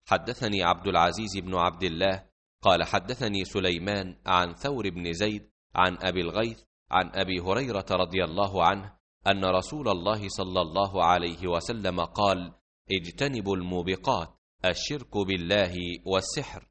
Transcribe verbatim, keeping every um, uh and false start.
حدثني عبد العزيز بن عبد الله قال حدثني سليمان عن ثور بن زيد عن أبي الغيث عن أبي هريرة رضي الله عنه أن رسول الله صلى الله عليه وسلم قال: اجتنبوا الموبقات، الشرك بالله والسحر.